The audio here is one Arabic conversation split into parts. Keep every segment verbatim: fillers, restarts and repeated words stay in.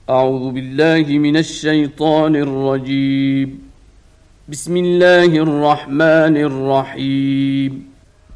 أعوذ بالله من الشيطان الرجيم. بسم الله الرحمن الرحيم.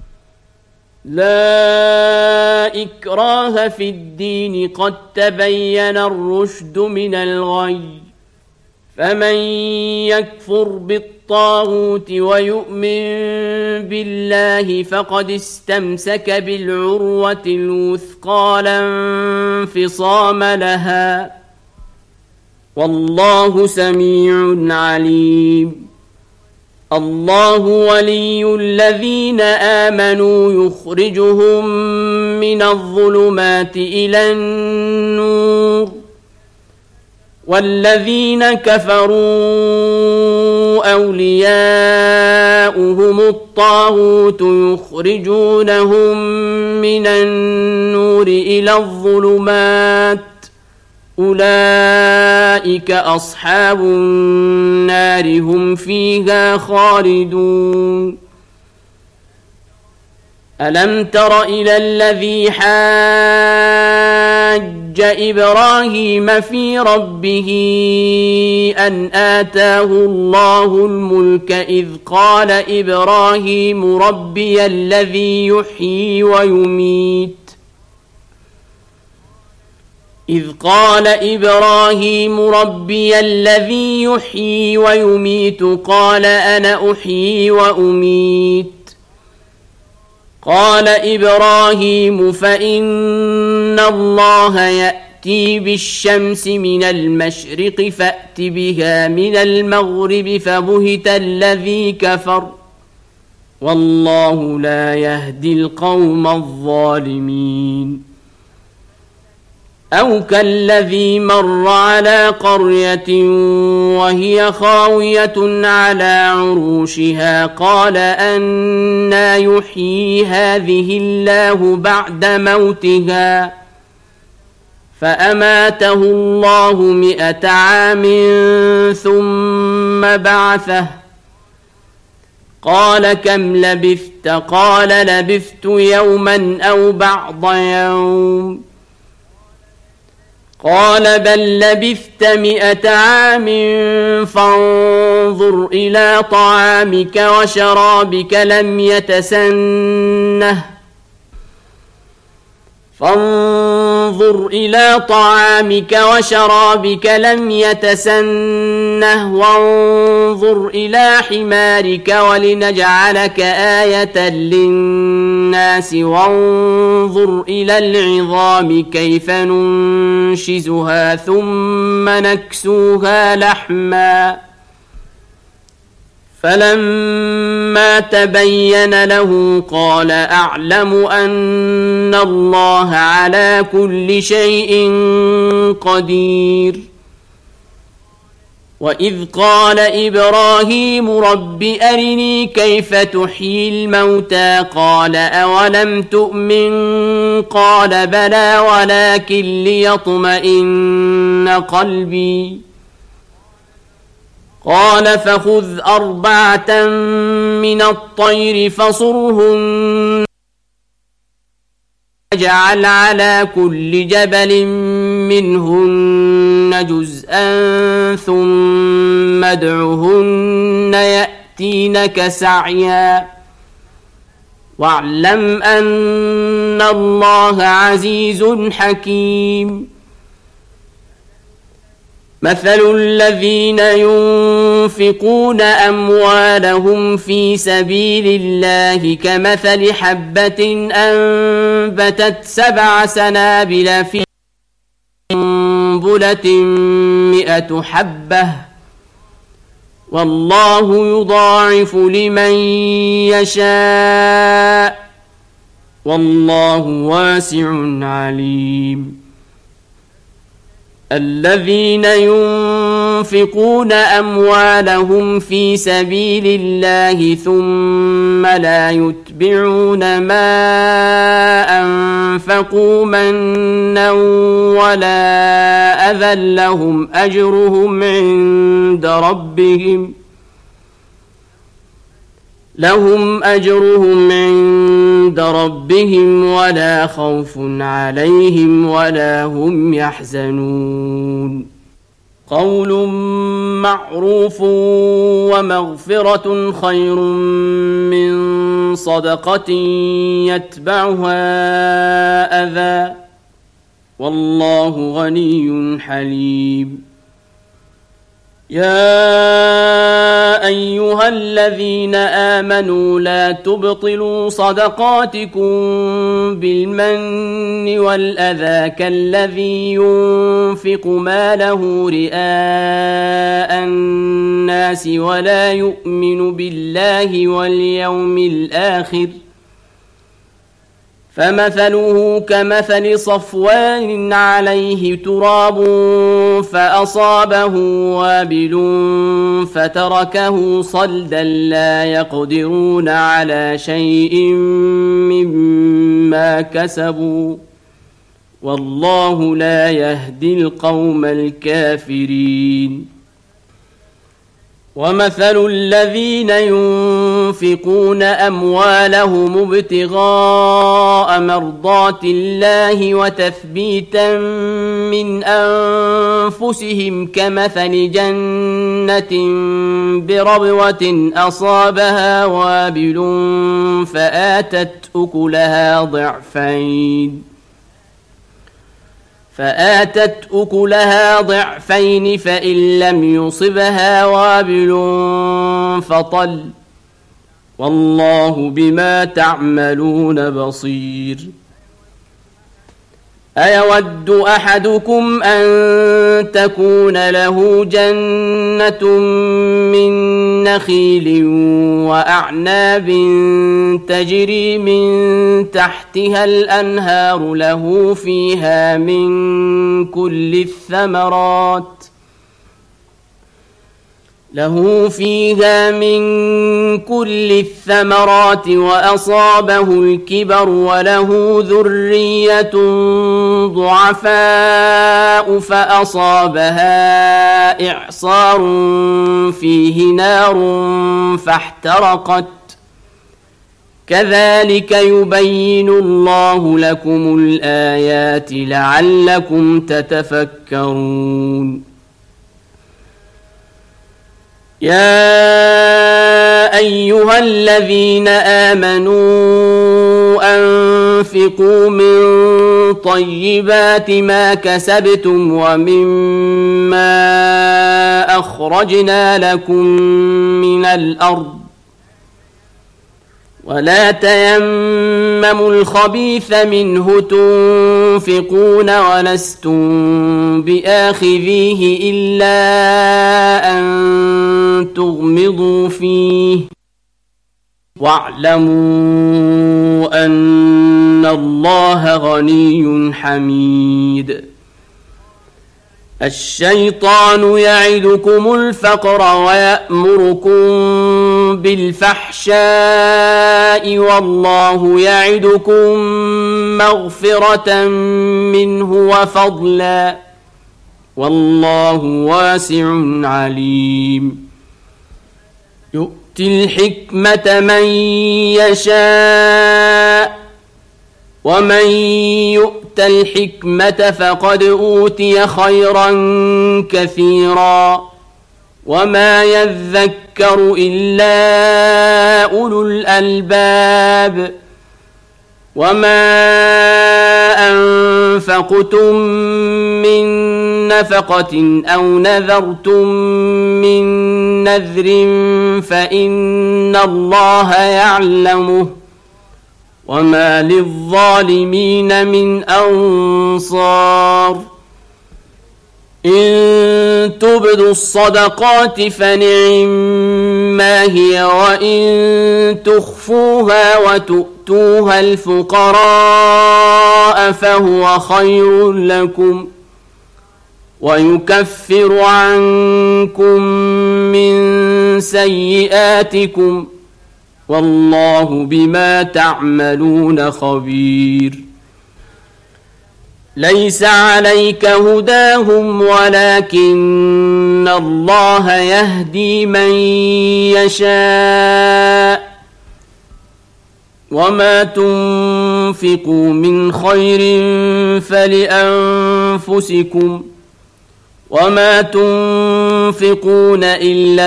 لا إكراه في الدين قد تبين الرشد من الغي، فمن يكفر بالطاغوت ويؤمن بالله فقد استمسك بالعروة الوثقى لا انفصام لها، والله سميع عليم. الله ولي الذين آمنوا يخرجهم من الظلمات إلى النور، والذين كفروا أولياؤهم الطاغوت يخرجونهم من النور إلى الظلمات، أولئك أصحاب النار هم فيها خالدون. ألم تر إلى الذي حاج إبراهيم في ربه أن آتاه الله الملك إذ قال إبراهيم ربي الذي يحيي ويميت إذ قال إبراهيم ربي الذي يحيي ويميت قال أنا أحيي وأميت. قال إبراهيم فإن الله يأتي بالشمس من المشرق فأت بها من المغرب فبهت الذي كفر، والله لا يهدي القوم الظالمين. أو كالذي مر على قرية وهي خاوية على عروشها قال أنى يحيي هذه الله بعد موتها، فأماته الله مئة عام ثم بعثه، قال كم لبثت؟ قال لبثت يوما أو بعض يوم، قال بل لبثت مئة عام فانظر إلى طعامك وشرابك لم يتسنه فانظر إلى طعامك وشرابك لم يتسنه وانظر إلى حمارك ولنجعلك آية للناس وانظر إلى العظام كيف ننشزها ثم نكسوها لحما، فلما تبين له قال أعلم أن الله على كل شيء قدير. وإذ قال إبراهيم رب أرني كيف تحيي الموتى قال أولم تؤمن قال بلى ولكن ليطمئن قلبي، قال فخذ أربعة من الطير فصرهن واجعل على كل جبل منهن جزءا ثم ادعهن يأتينك سعيا، واعلم أن الله عزيز حكيم. مثل الذين ينفقون أموالهم في سبيل الله كمثل حبة أنبتت سبع سنابل في سنبلة مئة حبة، والله يضاعف لمن يشاء، والله واسع عليم. الذين ينفقون أموالهم في سبيل الله ثم لا يتبعون ما أنفقوا منا ولا أذى لهم أجرهم عند ربهم لهم أجرهم عند ربهم ولا خوف عليهم ولا هم يحزنون قول معروف ومغفرة خير من صدقة يتبعها أذى والله غني حليم يا أيها الذين آمنوا لا تبطلوا صدقاتكم بالمن والأذى كالذي ينفق ماله رئاء الناس ولا يؤمن بالله واليوم الآخر فمثله كمثل صفوان عليه تراب فأصابه وابل فتركه صلدا لا يقدرون على شيء مما كسبوا والله لا يهدي القوم الكافرين ومثل الذين ينفقون أموالهم ابتغاء مرضات الله وتثبيتا من أنفسهم كمثل جنة بربوة أصابها وابل فآتت أكلها ضعفين فآتت أكلها ضعفين فإن لم يصبها وابل فطل والله بما تعملون بصير أيود أحدكم أن تكون له جنة من نخيل وأعناب تجري من تحتها الأنهار له فيها من كل الثمرات له فيها من كل الثمرات وأصابه الكبر وله ذرية ضعفاء فأصابها إعصار فيه نار فاحترقت كذلك يبين الله لكم الآيات لعلكم تتفكرون يا أيها الذين آمنوا أنفقوا من طيبات ما كسبتم ومما أخرجنا لكم من الأرض ولا تيمموا الخبيث منه تنفقون ولستم بآخذيه إلا أن تغمضوا فيه واعلموا أن الله غني حميد الشيطان يعدكم الفقر ويأمركم بالفحشاء والله يعدكم مغفرة منه وفضلا والله واسع عليم يؤتي الحكمة من يشاء ومن يؤت الحكمة فقد أوتي خيرا كثيرا وما يذكر إلا أولو الألباب وما أنفقتم من نفقة أو نذرتم من نذر فإن الله يعلمه وما للظالمين من أنصار إن تبدوا الصدقات فنعما هي وإن تخفوها وتؤتوها الفقراء فهو خير لكم ويكفر عنكم من سيئاتكم والله بما تعملون خبير ليس عليك هداهم ولكن الله يهدي من يشاء وما تنفقوا من خير فلأنفسكم وما تنفقون إلا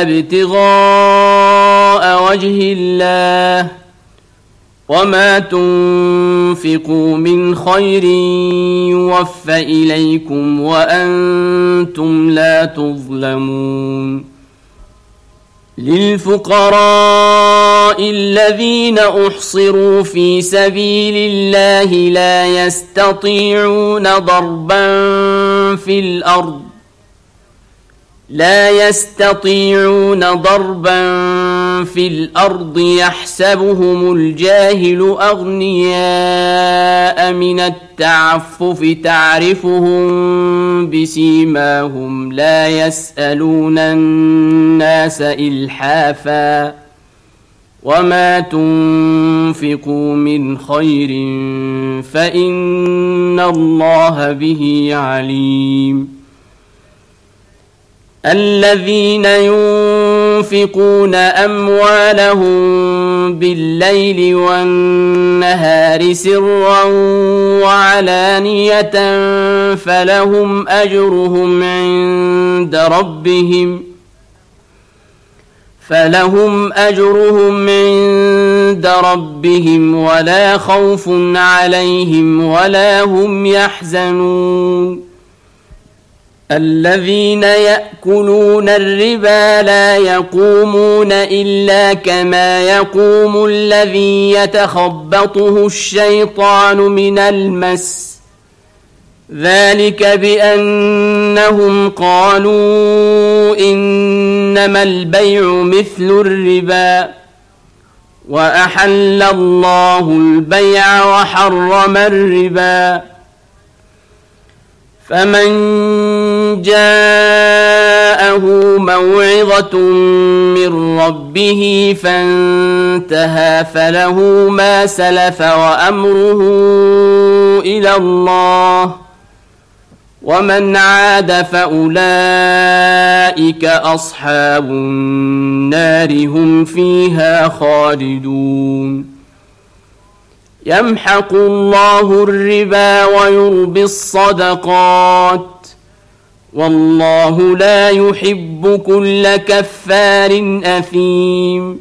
ابتغاء وجه الله وما تنفقوا من خير يوفى إليكم وأنتم لا تظلمون للفقراء الذين أحصروا في سبيل الله لا يستطيعون ضربا في الأرض لا يستطيعون ضربا في الأرض يحسبهم الجاهل أغنياء من التعفف تعرفهم بسيماهم لا يسألون الناس إلحافا وما تنفقوا من خير فإن الله به عليم الذين ينفقون أموالهم بالليل والنهار سرا وعلانية فلهم أجرهم عند ربهم فلهم أجرهم عند ربهم ولا خوف عليهم ولا هم يحزنون الذين يأكلون الربا لا يقومون إلا كما يقوم الذي يتخبطه الشيطان من المس ذلك بأنهم قالوا إنما البيع مثل الربا وأحل الله البيع وحرم الربا فمن جاءه موعظة من ربه فانتهى فله ما سلف وأمره إلى الله ومن عاد فأولئك أصحاب النار هم فيها خالدون يمحق الله الربا ويربي الصدقات والله لا يحب كل كفار أثيم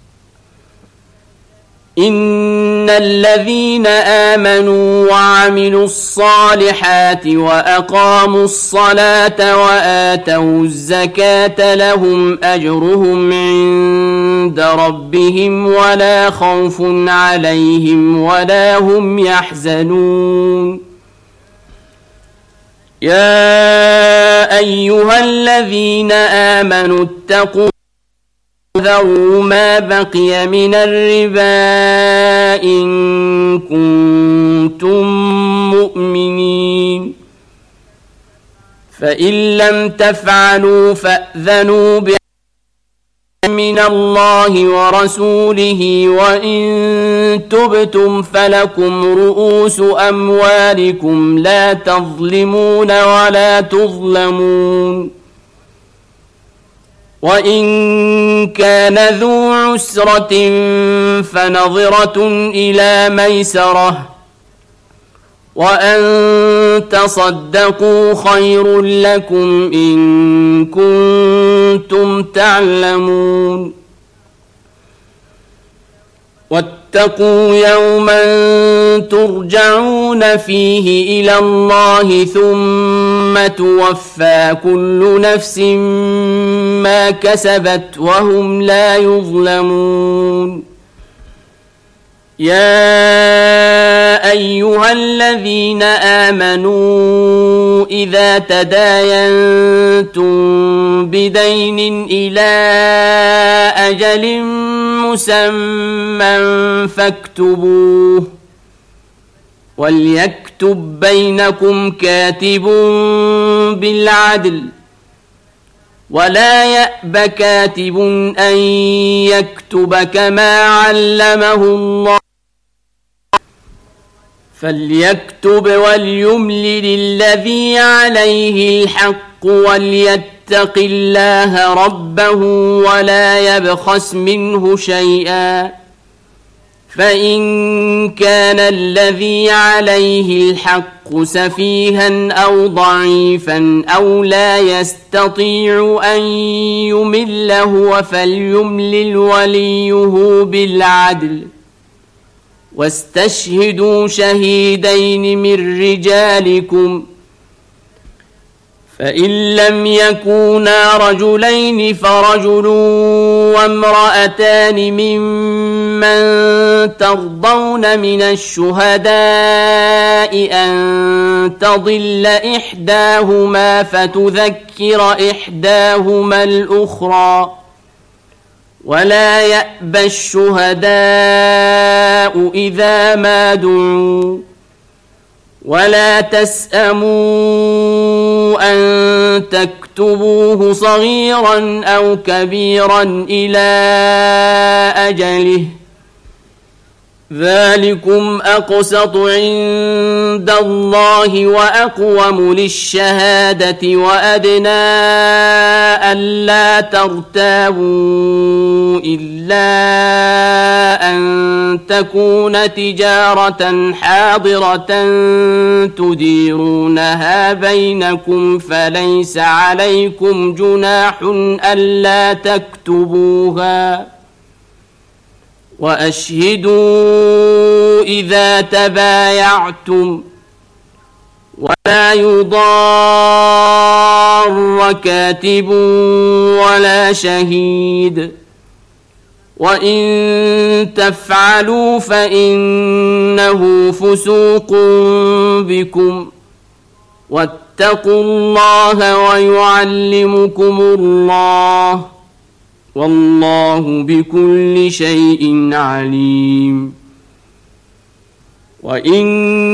إن الذين آمنوا وعملوا الصالحات وأقاموا الصلاة وآتوا الزكاة لهم أجرهم عند ربهم ولا خوف عليهم ولا هم يحزنون يا أيها الذين آمنوا اتقوا ذروا ما بقي من الربا إن كنتم مؤمنين فإن لم تفعلوا فأذنوا بحرب من الله ورسوله وإن تبتم فلكم رؤوس أموالكم لا تظلمون ولا تظلمون وإن كان ذو عسرة فنظرة إلى ميسرة وأن تصدقوا خير لكم إن كنتم تعلمون واتقوا يوما ترجعون فيه إلى الله ثم توفى كل نفس ما كسبت وهم لا يظلمون يا أيها الذين آمنوا إذا تداينتم بدين إلى أجل مسمى فاكتبوه وليكتب بينكم كاتب بالعدل ولا يأب كاتب أن يكتب كما علمه الله فليكتب وليملل الذي عليه الحق وليتق الله ربه ولا يبخس منه شيئا فإن كان الذي عليه الحق سفيها أو ضعيفا أو لا يستطيع أن يمل هو فليملل وليه بالعدل واستشهدوا شهيدين من رجالكم فإن لم يكونا رجلين فرجل وامرأتان ممن ترضون من الشهداء أن تضل إحداهما فتذكر إحداهما الأخرى ولا يأبى الشهداء إذا ما دعوا ولا تسأموا أن تكتبوه صغيرا أو كبيرا إلى أجله ذلكم أقسط عند الله وأقوم للشهادة وأدنى ألا ترتابوا إلا أن تكون تجارة حاضرة تديرونها بينكم فليس عليكم جناح ألا تكتبوها وأشهدوا إذا تبايعتم ولا يضار كاتب ولا شهيد وإن تفعلوا فإنه فسوق بكم واتقوا الله ويعلمكم الله والله بكل شيء عليم وإن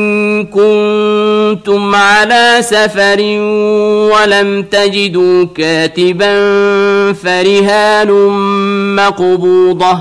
كنتم على سفر ولم تجدوا كاتبا فرهان مقبوضة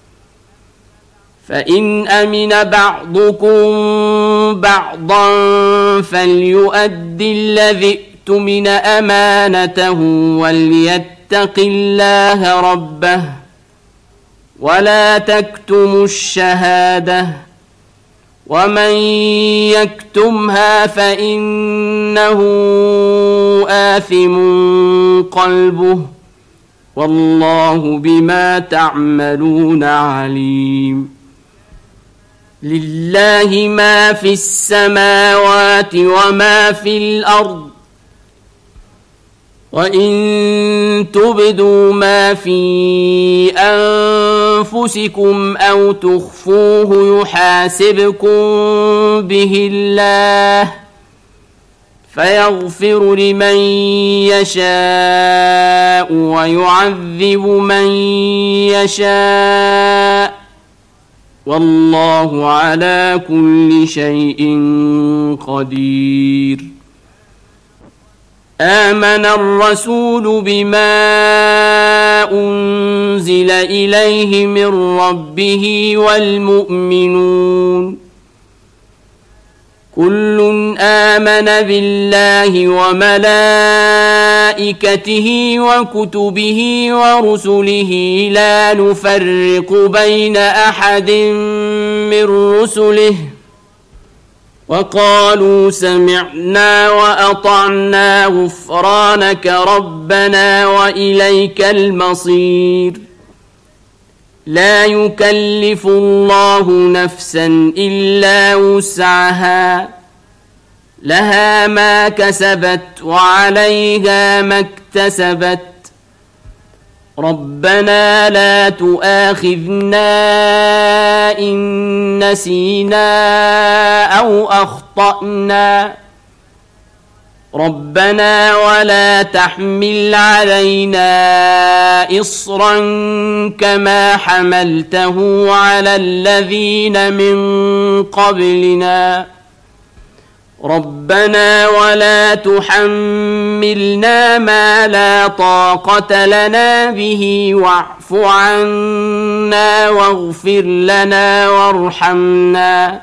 فإن أمن بعضكم بعضا فليؤدي الذي اؤتمن أمانته وليتق اتق الله ربه ولا تكتموا الشهادة ومن يكتمها فإنه آثم قلبه والله بما تعملون عليم لله ما في السماوات وما في الأرض وإن تبدوا ما في أنفسكم أو تخفوه يحاسبكم به الله فيغفر لمن يشاء ويعذب من يشاء والله على كل شيء قدير آمن الرسول بما أنزل إليه من ربه والمؤمنون كل آمن بالله وملائكته وكتبه ورسله لا نفرق بين أحد من رسله وقالوا سمعنا وأطعنا غفرانك ربنا وإليك المصير لا يكلف الله نفسا إلا وسعها لها ما كسبت وعليها ما اكتسبت ربنا لا تؤاخذنا إن نسينا أو أخطأنا ربنا ولا تحمل علينا إصرا كما حملته على الذين من قبلنا ربنا ولا تحملنا ما لا طاقة لنا به واعف عنا واغفر لنا وارحمنا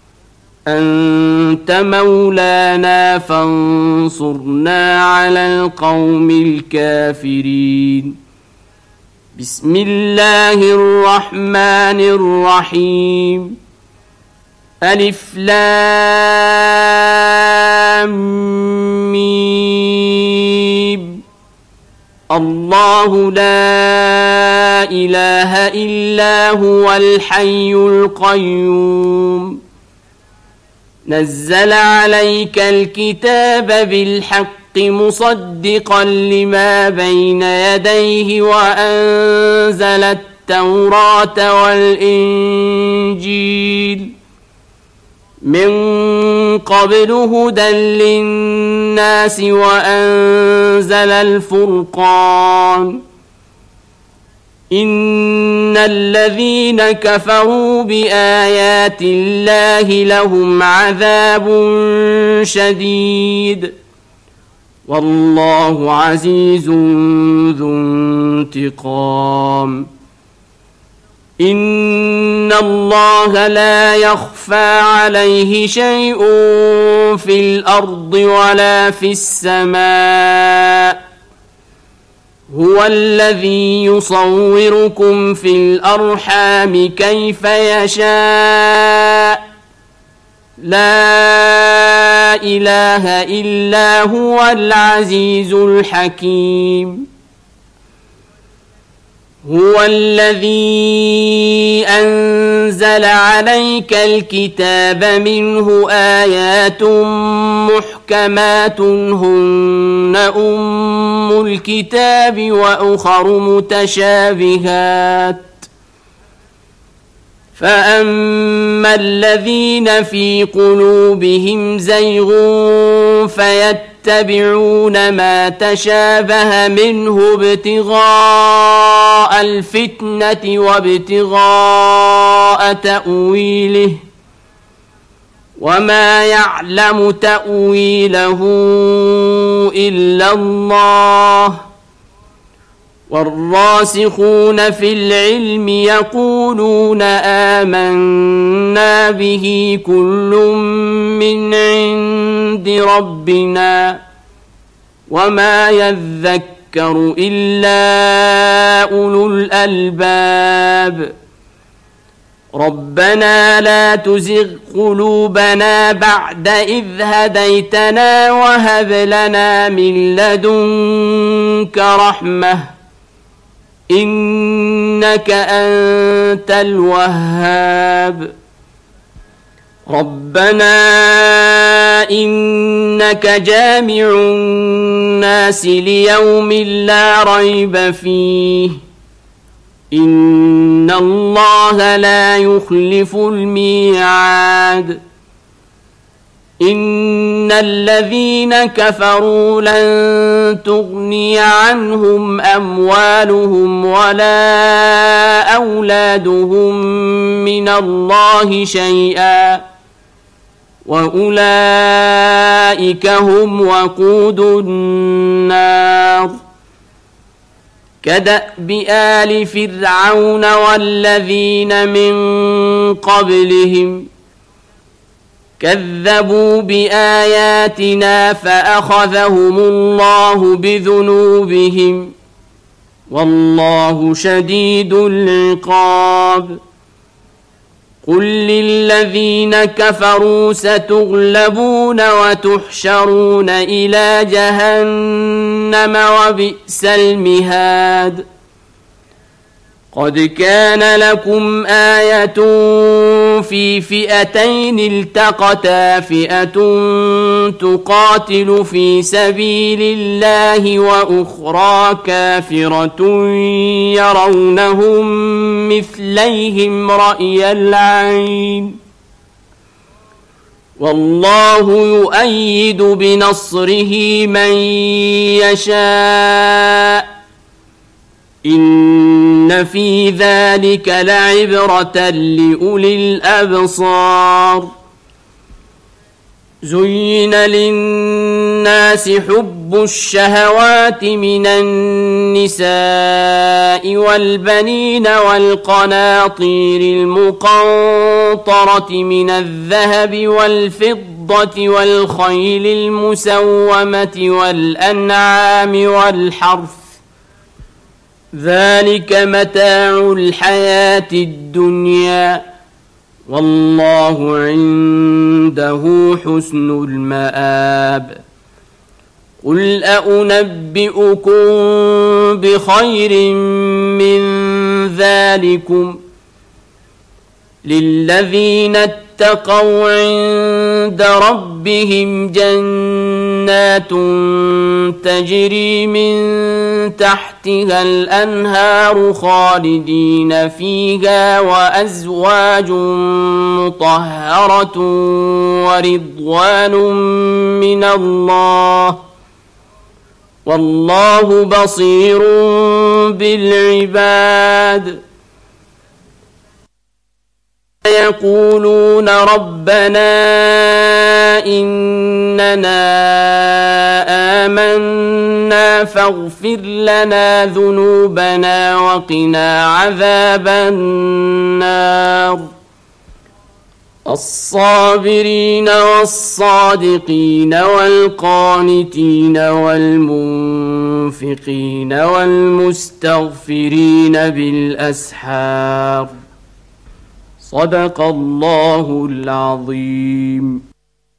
أنت مولانا فانصرنا على القوم الكافرين بسم الله الرحمن الرحيم ألف لام ميم الله لا إله إلا هو الحي القيوم نزل عليك الكتاب بالحق مصدقا لما بين يديه وأنزل التوراة والإنجيل من قبل هدى للناس وأنزل الفرقان إن الذين كفروا بآيات الله لهم عذاب شديد والله عزيز ذو انتقام إن الله لا يخفى عليه شيء في الأرض ولا في السماء هو الذي يصوركم في الأرحام كيف يشاء لا إله إلا هو العزيز الحكيم هو الذي أنزل عليك الكتاب منه آيات محكمات هن أم الكتاب وأخر متشابهات فأما الذين في قلوبهم زيغ فيتبعون ما تشابه منه ابتغاء الفتنة وابتغاء تأويله وما يعلم تأويله إلا الله والراسخون في العلم يقولون آمنا به كل من عند ربنا وما يذكر إلا أولو الألباب ربنا لا تزغ قلوبنا بعد إذ هديتنا وهب لنا من لدنك رحمة إنك أنت الوهاب ربنا إنك جامع الناس ليوم لا ريب فيه إن الله لا يخلف الميعاد إن الذين كفروا لن تغني عنهم أموالهم ولا أولادهم من الله شيئا وأولئك هم وقود النار كدأب آل فرعون والذين من قبلهم كذبوا بآياتنا فأخذهم الله بذنوبهم والله شديد العقاب قل للذين كفروا ستغلبون وتحشرون إلى جهنم وبئس المهاد قد كان لكم آية في فئتين التقتا فئة تقاتل في سبيل الله وأخرى كافرة يرونهم مثليهم رأي العين والله يؤيد بنصره من يشاء إن في ذلك لعبرة لأولي الأبصار زين للناس حب الشهوات من النساء والبنين والقناطير المقنطرة من الذهب والفضة والخيل المسومة والأنعام والحرث ذلك متاع الحياة الدنيا والله عنده حسن المآب قل أنبئكم بخير من ذلكم للذين اتقوا عند ربهم جنات تجري من تحتها الأنهار خالدين فيها وأزواج مطهرة ورضوان من الله والله بصير بالعباد يقولون ربنا إننا آمنا فاغفر لنا ذنوبنا وقنا عذاب النار الصابرين والصادقين والقانتين والمنفقين والمستغفرين بالأسحار صدق الله العظيم.